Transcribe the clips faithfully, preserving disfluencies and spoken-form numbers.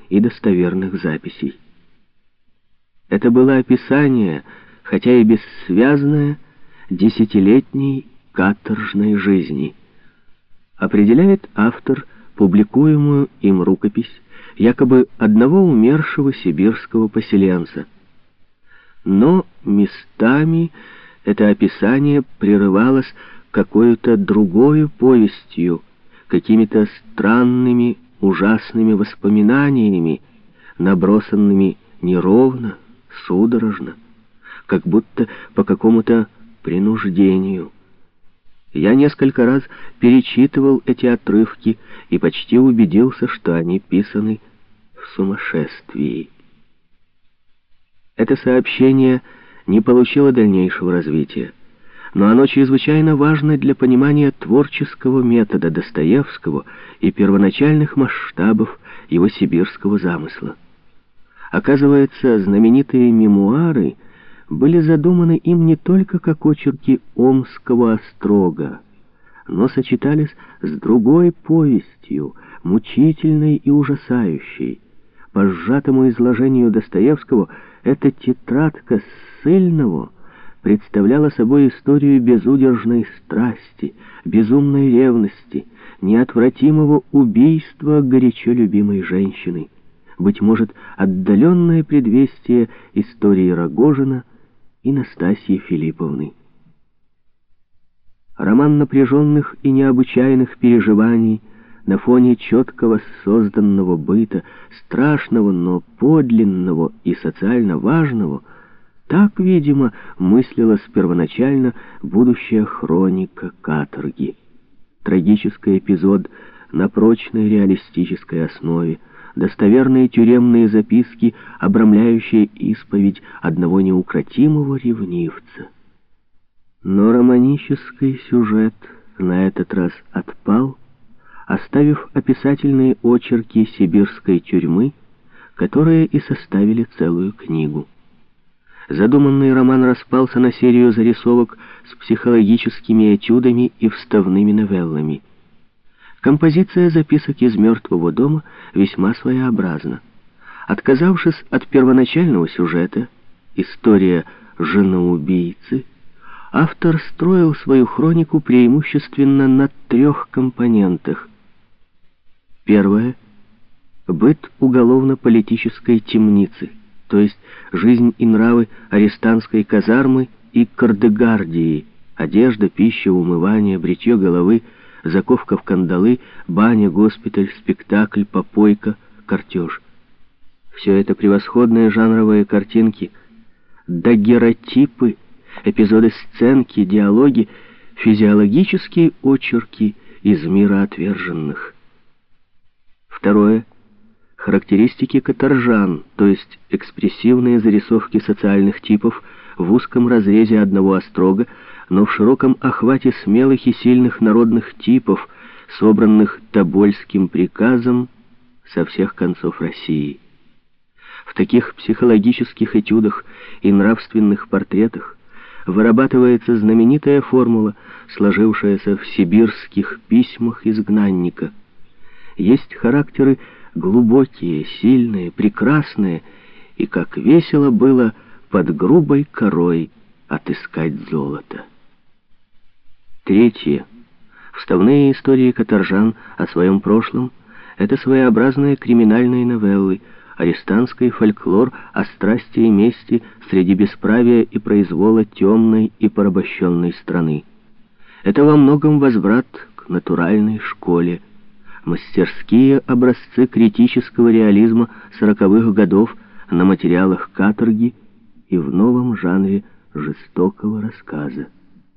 и достоверных записей. Это было описание, хотя и бессвязное, десятилетней каторжной жизни. Определяет автор публикуемую им рукопись якобы одного умершего сибирского поселенца. Но местами это описание прерывалось какой-то другой повестью, какими-то странными, ужасными воспоминаниями, набросанными неровно, судорожно, как будто по какому-то принуждению. Я несколько раз перечитывал эти отрывки и почти убедился, что они писаны в сумасшествии. Это сообщение не получило дальнейшего развития, но оно чрезвычайно важно для понимания творческого метода Достоевского и первоначальных масштабов его сибирского замысла. Оказывается, знаменитые мемуары были задуманы им не только как очерки омского острога, но сочетались с другой повестью, мучительной и ужасающей. По сжатому изложению Достоевского, эта тетрадка ссыльного представляла собой историю безудержной страсти, безумной ревности, неотвратимого убийства горячо любимой женщины, быть может, отдаленное предвестие истории Рогожина и Настасьи Филипповны. Роман напряженных и необычайных переживаний на фоне четкого созданного быта, страшного, но подлинного и социально важного, так, видимо, мыслилась первоначально будущая хроника каторги. Трагический эпизод на прочной реалистической основе, достоверные тюремные записки, обрамляющие исповедь одного неукротимого ревнивца. Но романический сюжет на этот раз отпал, оставив описательные очерки сибирской тюрьмы, которые и составили целую книгу. Задуманный роман распался на серию зарисовок с психологическими этюдами и вставными новеллами. Композиция записок из «Мертвого дома» весьма своеобразна. Отказавшись от первоначального сюжета, история женоубийцы, автор строил свою хронику преимущественно на трех компонентах. Первое — быт уголовно-политической темницы, то есть жизнь и нравы арестантской казармы и кардегардии, одежда, пища, умывание, бритье головы, заковка в кандалы, баня, госпиталь, спектакль, попойка, картеж. Все это превосходные жанровые картинки, дагеротипы, эпизоды-сценки, диалоги, физиологические очерки из мира отверженных. Второе — характеристики каторжан, то есть экспрессивные зарисовки социальных типов в узком разрезе одного острога, но в широком охвате смелых и сильных народных типов, собранных Тобольским приказом со всех концов России. В таких психологических этюдах и нравственных портретах вырабатывается знаменитая формула, сложившаяся в сибирских письмах изгнанника. Есть характеры глубокие, сильные, прекрасные, и как весело было под грубой корой отыскать золото. Третье. Вставные истории каторжан о своем прошлом — это своеобразные криминальные новеллы, арестантский фольклор о страсти и мести среди бесправия и произвола темной и порабощенной страны. Это во многом возврат к натуральной школе, мастерские образцы критического реализма сороковых годов на материалах каторги и в новом жанре жестокого рассказа.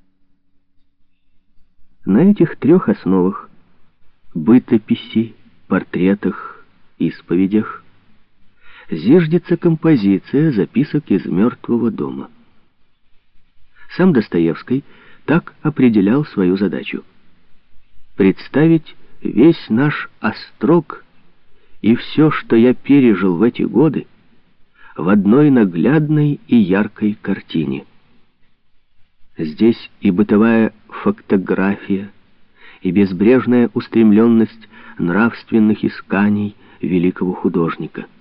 На этих трех основах — бытописи, портретах, исповедях — зиждется композиция записок из «Мертвого дома». Сам Достоевский так определял свою задачу: представить весь наш острог и все, что я пережил в эти годы, в одной наглядной и яркой картине. Здесь и бытовая фактография, и безбрежная устремленность нравственных исканий, великого художника.